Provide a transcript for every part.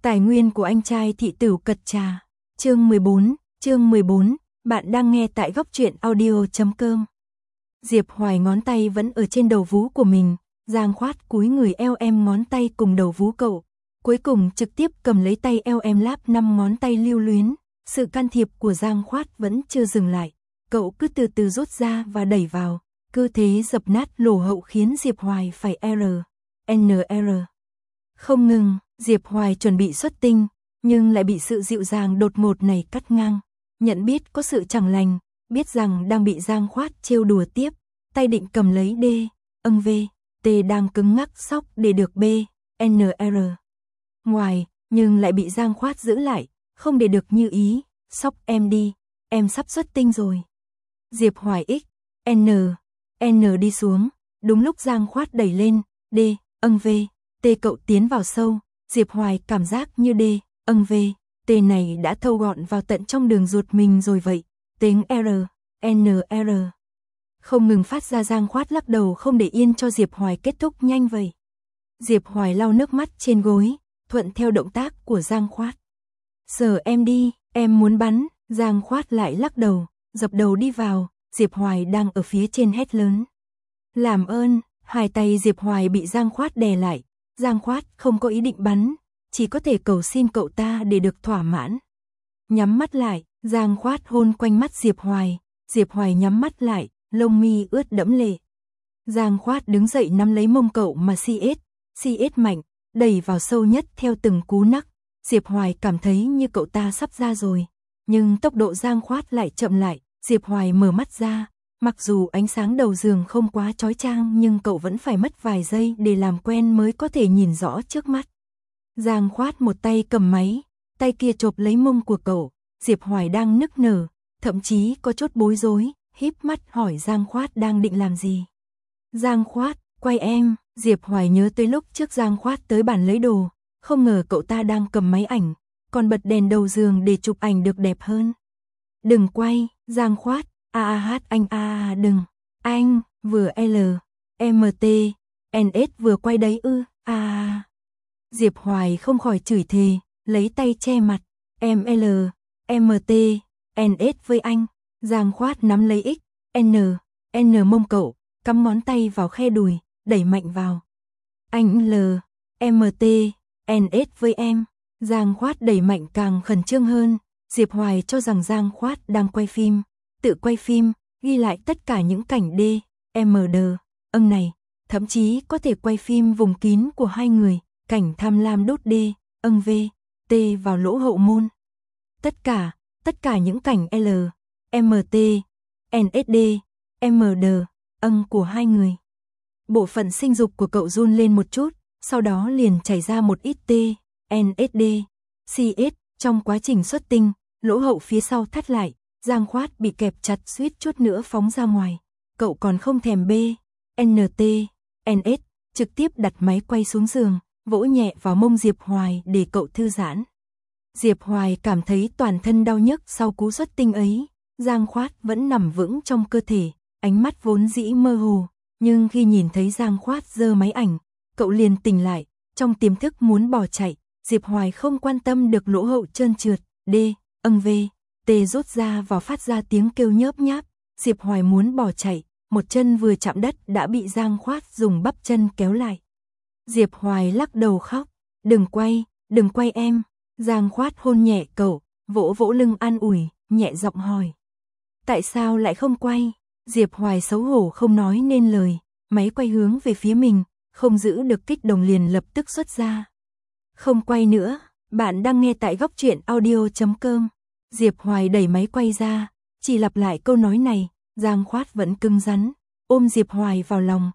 Tài nguyên của anh trai thị tửu cật trà. Chương 14, bạn đang nghe tại góc truyện audio.com. Diệp Hoài ngón tay vẫn ở trên đầu vú của mình, Giang Khoát cúi người eo em ngón tay cùng đầu vú cậu, cuối cùng trực tiếp cầm lấy tay eo em láp 5 ngón tay lưu luyến, sự can thiệp của Giang Khoát vẫn chưa dừng lại, cậu cứ từ từ rút ra và đẩy vào, cơ thế dập nát lỗ hậu khiến Diệp Hoài phải NR. Không ngừng, Diệp Hoài chuẩn bị xuất tinh, nhưng lại bị sự dịu dàng đột ngột này cắt ngang. Nhận biết có sự chẳng lành, biết rằng đang bị Giang Khoát trêu đùa tiếp, tay định cầm lấy V, T đang cứng ngắc sóc để được NR. Ngoài, nhưng lại bị Giang Khoát giữ lại, không để được như ý, sóc em đi, em sắp xuất tinh rồi. Diệp Hoài N đi xuống, đúng lúc Giang Khoát đẩy lên, V, T cậu tiến vào sâu, Diệp Hoài cảm giác như V, T này đã thâu gọn vào tận trong đường ruột mình rồi vậy, tiếng NR. Không ngừng phát ra. Giang Khoát lắc đầu không để yên cho Diệp Hoài kết thúc nhanh vậy. Diệp Hoài lau nước mắt trên gối, thuận theo động tác của Giang Khoát. Sờ em đi, em muốn bắn, Giang Khoát lại lắc đầu, dập đầu đi vào, Diệp Hoài đang ở phía trên hét lớn. Làm ơn, hai tay Diệp Hoài bị Giang Khoát đè lại, Giang Khoát không có ý định bắn, chỉ có thể cầu xin cậu ta để được thỏa mãn. Nhắm mắt lại, Giang Khoát hôn quanh mắt Diệp Hoài nhắm mắt lại, lông mi ướt đẫm lệ. Giang Khoát đứng dậy nắm lấy mông cậu mà CS mạnh, đẩy vào sâu nhất theo từng cú nắc. Diệp Hoài cảm thấy như cậu ta sắp ra rồi, nhưng tốc độ Giang Khoát lại chậm lại. Diệp Hoài mở mắt ra, mặc dù ánh sáng đầu giường không quá chói chang nhưng cậu vẫn phải mất vài giây để làm quen mới có thể nhìn rõ trước mắt. Giang Khoát một tay cầm máy, tay kia chộp lấy mông của cậu, Diệp Hoài đang nức nở, thậm chí có chút bối rối, híp mắt hỏi Giang Khoát đang định làm gì. Giang Khoát, quay em, Diệp Hoài nhớ tới lúc trước Giang Khoát tới bàn lấy đồ, không ngờ cậu ta đang cầm máy ảnh, còn bật đèn đầu giường để chụp ảnh được đẹp hơn. Đừng quay, Giang Khoát, anh đừng, anh, vừa LMT, NS vừa quay đấy ư, Diệp Hoài không khỏi chửi thề, lấy tay che mặt, em LMT, NS với anh, Giang Khoát nắm lấy N mông cậu, cắm ngón tay vào khe đùi, đẩy mạnh vào. Anh LMT, NS với em, Giang Khoát đẩy mạnh càng khẩn trương hơn, Diệp Hoài cho rằng Giang Khoát đang quay phim, tự quay phim, ghi lại tất cả những cảnh DMD, này, thậm chí có thể quay phim vùng kín của hai người, cảnh tham lam đốt T vào lỗ hậu môn. Tất cả những cảnh LMT, NSD, MD, của hai người. Bộ phận sinh dục của cậu run lên một chút, sau đó liền chảy ra một ít NSD, CS, trong quá trình xuất tinh, lỗ hậu phía sau thắt lại, Giang Khoát bị kẹp chặt suýt chút nữa phóng ra ngoài. Cậu còn không thèm NT, NS, trực tiếp đặt máy quay xuống giường, vỗ nhẹ vào mông Diệp Hoài để cậu thư giãn. Diệp Hoài cảm thấy toàn thân đau nhức sau cú xuất tinh ấy, Giang Khoát vẫn nằm vững trong cơ thể, ánh mắt vốn dĩ mơ hồ, nhưng khi nhìn thấy Giang Khoát giơ máy ảnh, cậu liền tỉnh lại, trong tiềm thức muốn bỏ chạy, Diệp Hoài không quan tâm được lỗ hậu trơn trượt, T rút ra vào phát ra tiếng kêu nhớp nháp, Diệp Hoài muốn bỏ chạy, một chân vừa chạm đất đã bị Giang Khoát dùng bắp chân kéo lại. Diệp Hoài lắc đầu khóc, đừng quay em, Giang Khoát hôn nhẹ cậu, vỗ vỗ lưng an ủi, nhẹ giọng hỏi. Tại sao lại không quay? Diệp Hoài xấu hổ không nói nên lời, máy quay hướng về phía mình, không giữ được kích động liền lập tức xuất ra. Không quay nữa, bạn đang nghe tại góc truyện audio.com. Diệp Hoài đẩy máy quay ra, chỉ lặp lại câu nói này, Giang Khoát vẫn cứng rắn, ôm Diệp Hoài vào lòng,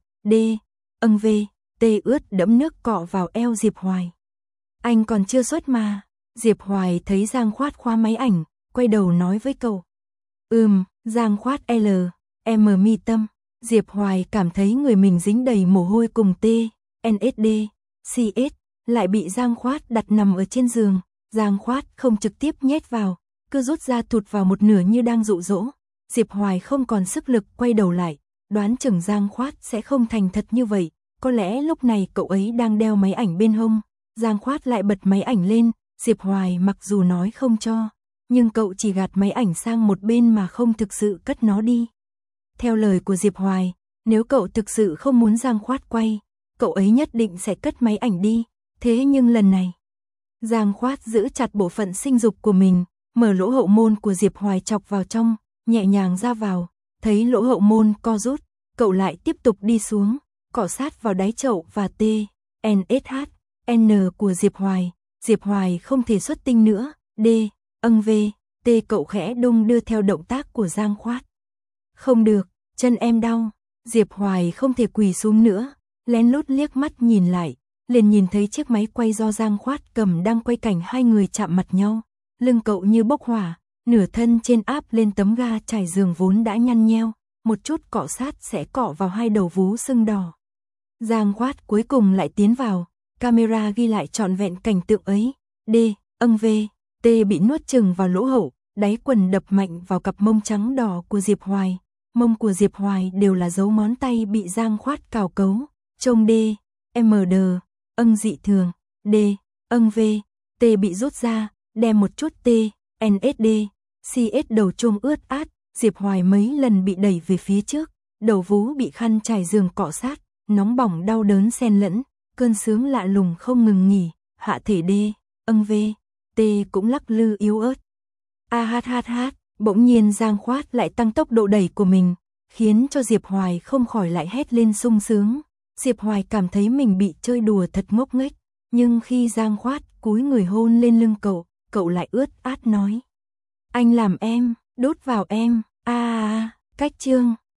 T ướt đẫm nước cọ vào eo Diệp Hoài. Anh còn chưa xuất mà. Diệp Hoài thấy Giang Khoát khóa máy ảnh, quay đầu nói với cậu. Giang Khoát M mi tâm. Diệp Hoài cảm thấy người mình dính đầy mồ hôi cùng NSD, CS, lại bị Giang Khoát đặt nằm ở trên giường. Giang Khoát không trực tiếp nhét vào, cứ rút ra thụt vào một nửa như đang dụ dỗ. Diệp Hoài không còn sức lực quay đầu lại, đoán chừng Giang Khoát sẽ không thành thật như vậy, có lẽ lúc này cậu ấy đang đeo máy ảnh bên hông. Giang Khoát lại bật máy ảnh lên, Diệp Hoài mặc dù nói không cho, nhưng cậu chỉ gạt máy ảnh sang một bên mà không thực sự cất nó đi. Theo lời của Diệp Hoài, nếu cậu thực sự không muốn Giang Khoát quay, cậu ấy nhất định sẽ cất máy ảnh đi, thế nhưng lần này, Giang Khoát giữ chặt bộ phận sinh dục của mình, mở lỗ hậu môn của Diệp Hoài chọc vào trong, nhẹ nhàng ra vào, thấy lỗ hậu môn co rút, cậu lại tiếp tục đi xuống, cọ sát vào đáy chậu và T, NSH, N của Diệp Hoài không thể xuất tinh nữa, D, V, T cậu khẽ đung đưa theo động tác của Giang Khoát. Không được, chân em đau, Diệp Hoài không thể quỳ xuống nữa, lén lút liếc mắt nhìn lại, liền nhìn thấy chiếc máy quay do Giang Khoát cầm đang quay cảnh hai người chạm mặt nhau, lưng cậu như bốc hỏa, nửa thân trên áp lên tấm ga trải giường vốn đã nhăn nheo, một chút cọ sát sẽ cọ vào hai đầu vú sưng đỏ. Giang Khoát cuối cùng lại tiến vào, camera ghi lại trọn vẹn cảnh tượng ấy, D, V, T bị nuốt chừng vào lỗ hậu, đáy quần đập mạnh vào cặp mông trắng đỏ của Diệp Hoài, mông của Diệp Hoài đều là dấu ngón tay bị Giang Khoát cào cấu, trông D, MD, dị thường, D, V, T bị rút ra, đem một chút T, NSD, CS đầu chôm ướt át, Diệp Hoài mấy lần bị đẩy về phía trước, đầu vú bị khăn trải giường cọ sát, nóng bỏng đau đớn xen lẫn, cơn sướng lạ lùng không ngừng nghỉ, hạ thể D, V, T cũng lắc lư yếu ớt. Bỗng nhiên Giang Khoát lại tăng tốc độ đẩy của mình, khiến cho Diệp Hoài không khỏi lại hét lên sung sướng. Diệp Hoài cảm thấy mình bị chơi đùa thật ngốc nghếch, nhưng khi Giang Khoát cúi người hôn lên lưng cậu lại ướt át nói: "Anh làm em, đút vào em." Cách chương